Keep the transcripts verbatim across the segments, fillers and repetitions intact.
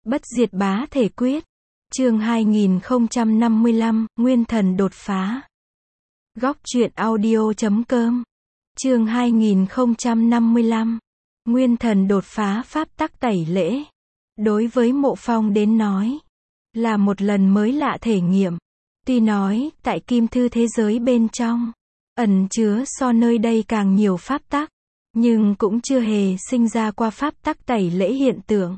Bất diệt bá thể quyết. Chương hai nghìn không trăm năm mươi lăm, Nguyên thần đột phá. Góc truyện audio chấm com. Chương hai nghìn không trăm năm mươi lăm. Nguyên thần đột phá pháp tắc tẩy lễ. Đối với Mộ Phong đến nói, là một lần mới lạ thể nghiệm. Tuy nói, tại kim thư thế giới bên trong, ẩn chứa so nơi đây càng nhiều pháp tắc, nhưng cũng chưa hề sinh ra qua pháp tắc tẩy lễ hiện tượng.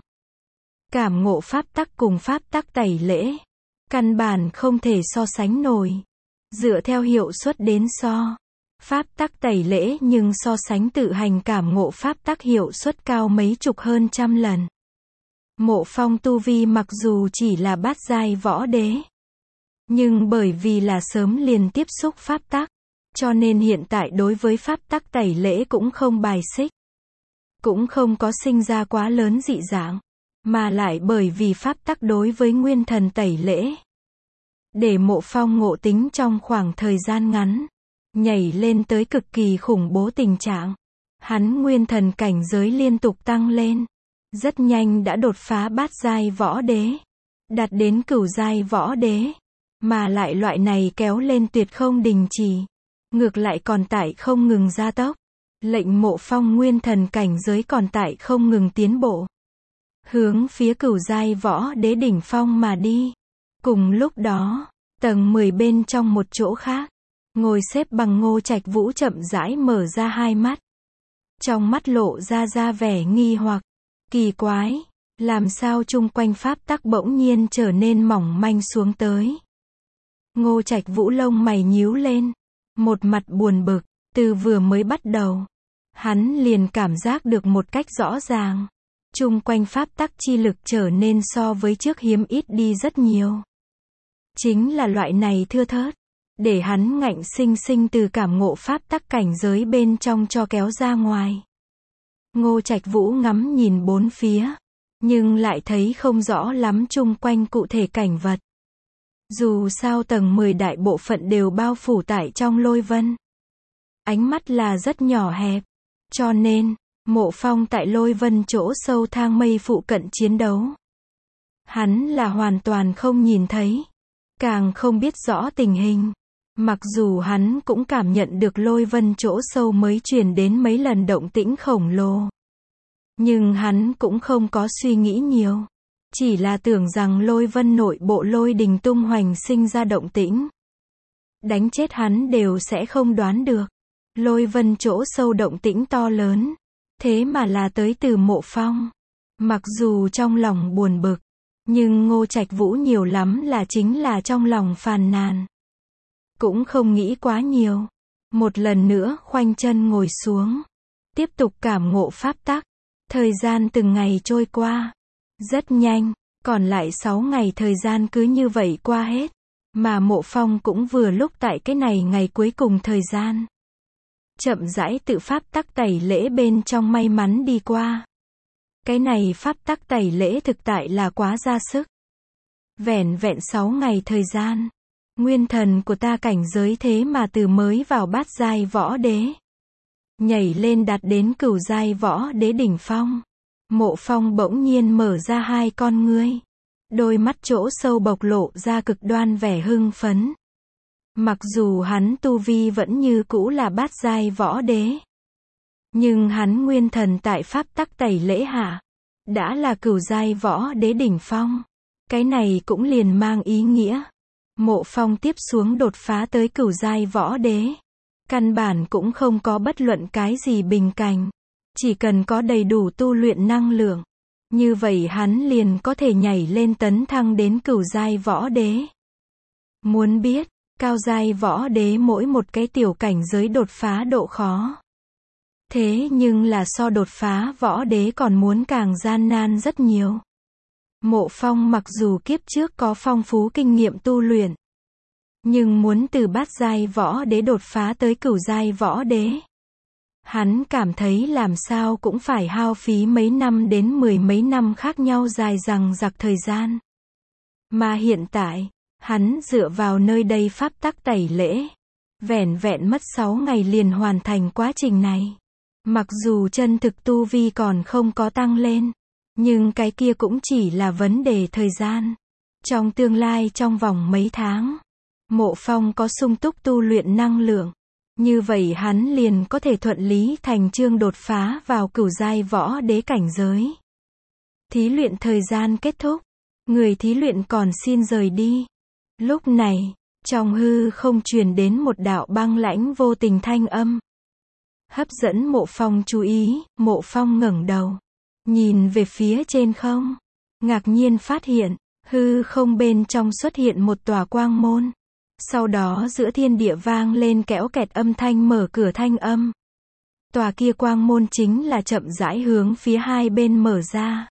Cảm ngộ pháp tắc cùng pháp tắc tẩy lễ, căn bản không thể so sánh nổi. Dựa theo hiệu suất đến so, pháp tắc tẩy lễ nhưng so sánh tự hành cảm ngộ pháp tắc hiệu suất cao mấy chục hơn trăm lần. Mộ Phong tu vi mặc dù chỉ là bát giai võ đế, nhưng bởi vì là sớm liền tiếp xúc pháp tắc, cho nên hiện tại đối với pháp tắc tẩy lễ cũng không bài xích, cũng không có sinh ra quá lớn dị dạng, mà lại bởi vì pháp tắc đối với nguyên thần tẩy lễ, để Mộ Phong ngộ tính trong khoảng thời gian ngắn, nhảy lên tới cực kỳ khủng bố tình trạng. Hắn nguyên thần cảnh giới liên tục tăng lên, rất nhanh đã đột phá bát giai võ đế, đạt đến cửu giai võ đế, mà lại loại này kéo lên tuyệt không đình chỉ, ngược lại còn tại không ngừng gia tốc, lệnh Mộ Phong nguyên thần cảnh giới còn tại không ngừng tiến bộ, hướng phía cửu giai võ đế đỉnh phong mà đi. Cùng lúc đó, tầng mười bên trong một chỗ khác, ngồi xếp bằng Ngô Trạch Vũ chậm rãi mở ra hai mắt. Trong mắt lộ ra ra vẻ nghi hoặc, kỳ quái, làm sao chung quanh pháp tắc bỗng nhiên trở nên mỏng manh xuống tới. Ngô Trạch Vũ lông mày nhíu lên, một mặt buồn bực, từ vừa mới bắt đầu, hắn liền cảm giác được một cách rõ ràng, chung quanh pháp tắc chi lực trở nên so với trước hiếm ít đi rất nhiều. Chính là loại này thưa thớt, để hắn ngạnh sinh sinh từ cảm ngộ pháp tắc cảnh giới bên trong cho kéo ra ngoài. Ngô Trạch Vũ ngắm nhìn bốn phía, nhưng lại thấy không rõ lắm chung quanh cụ thể cảnh vật. Dù sao tầng mười đại bộ phận đều bao phủ tại trong lôi vân. Ánh mắt là rất nhỏ hẹp, cho nên, Mộ Phong tại lôi vân chỗ sâu thang mây phụ cận chiến đấu, hắn là hoàn toàn không nhìn thấy, càng không biết rõ tình hình. Mặc dù hắn cũng cảm nhận được lôi vân chỗ sâu mới truyền đến mấy lần động tĩnh khổng lồ, nhưng hắn cũng không có suy nghĩ nhiều, chỉ là tưởng rằng lôi vân nội bộ lôi đình tung hoành sinh ra động tĩnh, đánh chết hắn đều sẽ không đoán được. Lôi vân chỗ sâu động tĩnh to lớn, thế mà là tới từ Mộ Phong. Mặc dù trong lòng buồn bực, nhưng Ngô Trạch Vũ nhiều lắm là chính là trong lòng phàn nàn, cũng không nghĩ quá nhiều. Một lần nữa khoanh chân ngồi xuống, tiếp tục cảm ngộ pháp tắc. Thời gian từng ngày trôi qua, rất nhanh, còn lại sáu ngày thời gian cứ như vậy qua hết, mà Mộ Phong cũng vừa lúc tại cái này ngày cuối cùng thời gian, chậm rãi tự pháp tắc tẩy lễ bên trong may mắn đi qua. Cái này pháp tắc tẩy lễ thực tại là quá ra sức. Vẻn vẹn sáu ngày thời gian, nguyên thần của ta cảnh giới thế mà từ mới vào bát giai võ đế, nhảy lên đạt đến cửu giai võ đế đỉnh phong. Mộ Phong bỗng nhiên mở ra hai con ngươi, đôi mắt chỗ sâu bộc lộ ra cực đoan vẻ hưng phấn. Mặc dù hắn tu vi vẫn như cũ là bát giai võ đế, nhưng hắn nguyên thần tại pháp tắc tẩy lễ hạ, đã là cửu giai võ đế đỉnh phong. Cái này cũng liền mang ý nghĩa, Mộ Phong tiếp xuống đột phá tới cửu giai võ đế, căn bản cũng không có bất luận cái gì bình cảnh, chỉ cần có đầy đủ tu luyện năng lượng, như vậy hắn liền có thể nhảy lên tấn thăng đến cửu giai võ đế. Muốn biết, cao giai võ đế mỗi một cái tiểu cảnh giới đột phá độ khó, thế nhưng là so đột phá võ đế còn muốn càng gian nan rất nhiều. Mộ Phong mặc dù kiếp trước có phong phú kinh nghiệm tu luyện, nhưng muốn từ bát giai võ đế đột phá tới cửu giai võ đế, hắn cảm thấy làm sao cũng phải hao phí mấy năm đến mười mấy năm khác nhau dài dằng dặc thời gian. Mà hiện tại, hắn dựa vào nơi đây pháp tắc tẩy lễ, vẻn vẹn mất sáu ngày liền hoàn thành quá trình này. Mặc dù chân thực tu vi còn không có tăng lên, Nhưng cái kia cũng chỉ là vấn đề thời gian. Trong tương lai trong vòng mấy tháng, Mộ Phong có sung túc tu luyện năng lượng. Như vậy hắn liền có thể thuận lý thành chương đột phá vào cửu giai võ đế cảnh giới. Thí luyện thời gian kết thúc. Người thí luyện còn xin rời đi. Lúc này, trong hư không truyền đến một đạo băng lãnh vô tình thanh âm. Hấp dẫn Mộ Phong chú ý, Mộ Phong ngẩng đầu. Nhìn về phía trên không. Ngạc nhiên phát hiện, hư không bên trong xuất hiện một tòa quang môn. Sau đó giữa thiên địa vang lên kẽo kẹt âm thanh mở cửa thanh âm. Tòa kia quang môn chính là chậm rãi hướng phía hai bên mở ra.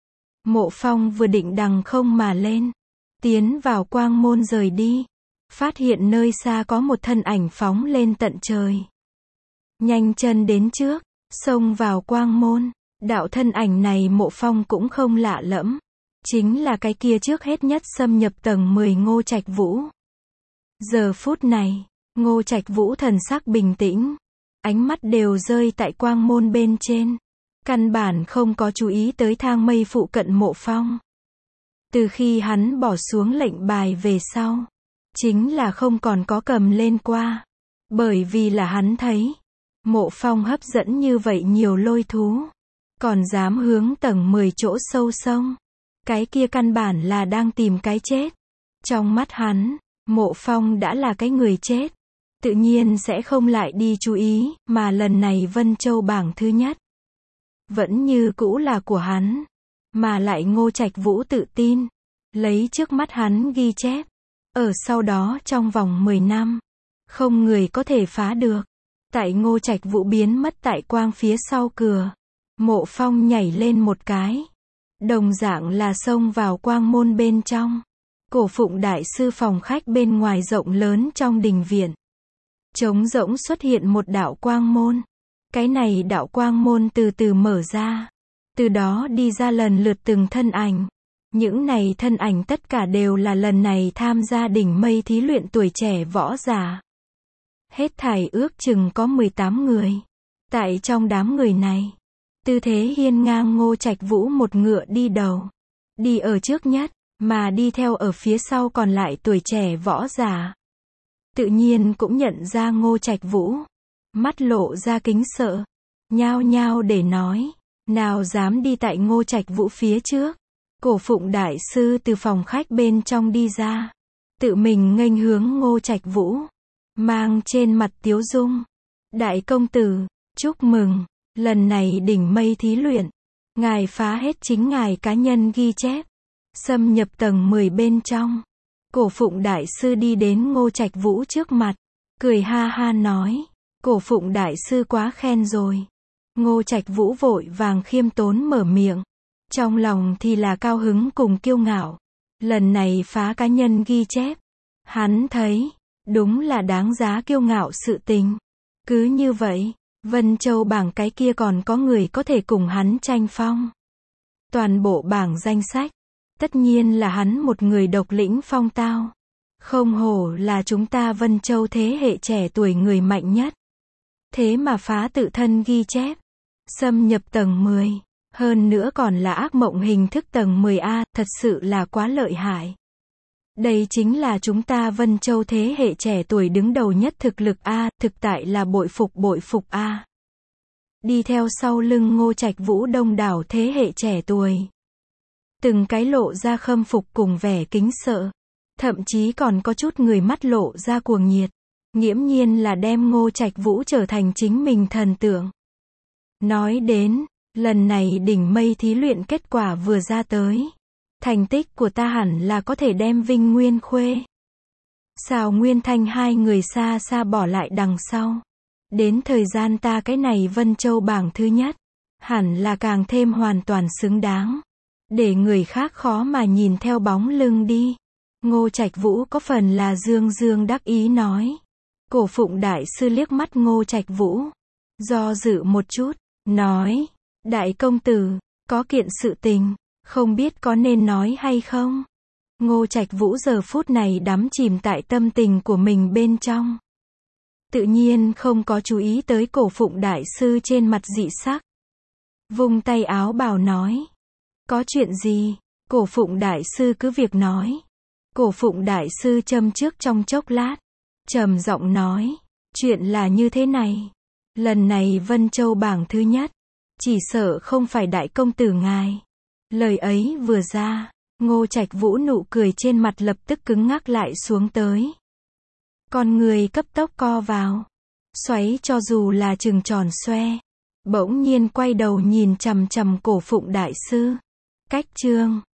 Mộ Phong vừa định đằng không mà lên, tiến vào quang môn rời đi, phát hiện nơi xa có một thân ảnh phóng lên tận trời. Nhanh chân đến trước, xông vào quang môn, đạo thân ảnh này Mộ Phong cũng không lạ lẫm, chính là cái kia trước hết nhất xâm nhập tầng mười Ngô Trạch Vũ. Giờ phút này, Ngô Trạch Vũ thần sắc bình tĩnh, ánh mắt đều rơi tại quang môn bên trên, căn bản không có chú ý tới thang mây phụ cận Mộ Phong. Từ khi hắn bỏ xuống lệnh bài về sau, chính là không còn có cầm lên qua, bởi vì là hắn thấy, Mộ Phong hấp dẫn như vậy nhiều lôi thú, còn dám hướng tầng mười chỗ sâu sông, cái kia căn bản là đang tìm cái chết. Trong mắt hắn, Mộ Phong đã là cái người chết, tự nhiên sẽ không lại đi chú ý, mà lần này Vân Châu bảng thứ nhất vẫn như cũ là của hắn, mà lại Ngô Trạch Vũ tự tin, lấy trước mắt hắn ghi chép, ở sau đó trong vòng mười năm, không người có thể phá được. Tại Ngô Trạch Vũ biến mất tại quang phía sau cửa, Mộ Phong nhảy lên một cái, đồng dạng là xông vào quang môn bên trong. Cổ Phụng Đại Sư phòng khách bên ngoài rộng lớn trong đình viện. Trống rỗng xuất hiện một đạo quang môn. Cái này đạo quang môn từ từ mở ra. Từ đó đi ra lần lượt từng thân ảnh. Những này thân ảnh tất cả đều là lần này tham gia đỉnh mây thí luyện tuổi trẻ võ giả. Hết thảy ước chừng có mười tám người. Tại trong đám người này, tư thế hiên ngang Ngô Trạch Vũ một ngựa đi đầu. Đi ở trước nhất, mà đi theo ở phía sau còn lại tuổi trẻ võ giả. Tự nhiên cũng nhận ra Ngô Trạch Vũ. Mắt lộ ra kính sợ. Nhao nhao để nói. Nào dám đi tại Ngô Trạch Vũ phía trước. Cổ Phụng Đại Sư từ phòng khách bên trong đi ra. Tự mình nghênh hướng Ngô Trạch Vũ. Mang trên mặt tiếu dung. Đại công tử, chúc mừng. Lần này đỉnh mây thí luyện. Ngài phá hết chính ngài cá nhân ghi chép. Xâm nhập tầng mười bên trong. Cổ Phụng Đại Sư đi đến Ngô Trạch Vũ trước mặt. Cười ha ha nói. Cổ Phụng Đại Sư quá khen rồi. Ngô Trạch Vũ vội vàng khiêm tốn mở miệng. Trong lòng thì là cao hứng cùng kiêu ngạo. Lần này phá cá nhân ghi chép. Hắn thấy, đúng là đáng giá kiêu ngạo sự tình. Cứ như vậy, Vân Châu bảng cái kia còn có người có thể cùng hắn tranh phong. Toàn bộ bảng danh sách. Tất nhiên là hắn một người độc lĩnh phong tao. Không hổ là chúng ta Vân Châu thế hệ trẻ tuổi người mạnh nhất. Thế mà phá tự thân ghi chép. Xâm nhập tầng mười. Hơn nữa còn là ác mộng hình thức tầng mười A, thật sự là quá lợi hại. Đây chính là chúng ta Vân Châu thế hệ trẻ tuổi đứng đầu nhất thực lực A, thực tại là bội phục bội phục A. Đi theo sau lưng Ngô Trạch Vũ đông đảo thế hệ trẻ tuổi. Từng cái lộ ra khâm phục cùng vẻ kính sợ. Thậm chí còn có chút người mắt lộ ra cuồng nhiệt. Nghiễm nhiên là đem Ngô Trạch Vũ trở thành chính mình thần tượng. Nói đến, lần này đỉnh mây thí luyện kết quả vừa ra tới. Thành tích của ta hẳn là có thể đem Vinh Nguyên Khuê, Sào Nguyên Thanh hai người xa xa bỏ lại đằng sau. Đến thời gian ta cái này Vân Châu bảng thứ nhất, hẳn là càng thêm hoàn toàn xứng đáng. Để người khác khó mà nhìn theo bóng lưng đi. Ngô Trạch Vũ có phần là dương dương đắc ý nói. Cổ Phụng Đại Sư liếc mắt Ngô Trạch Vũ. Do dự một chút, nói. Đại công tử, có kiện sự tình, không biết có nên nói hay không? Ngô Trạch Vũ giờ phút này đắm chìm tại tâm tình của mình bên trong. Tự nhiên không có chú ý tới Cổ Phụng Đại Sư trên mặt dị sắc. Vung tay áo bào nói. Có chuyện gì? Cổ Phụng đại sư cứ việc nói. Cổ Phụng đại sư châm trước trong chốc lát, trầm giọng nói, chuyện là như thế này. Lần này Vân Châu bảng thứ nhất, chỉ sợ không phải đại công tử ngài. Lời ấy vừa ra, Ngô Trạch Vũ nụ cười trên mặt lập tức cứng ngắc lại xuống tới. Con người cấp tốc co vào, xoáy cho dù là trừng tròn xoe. Bỗng nhiên quay đầu nhìn chằm chằm Cổ Phụng đại sư. Cách chương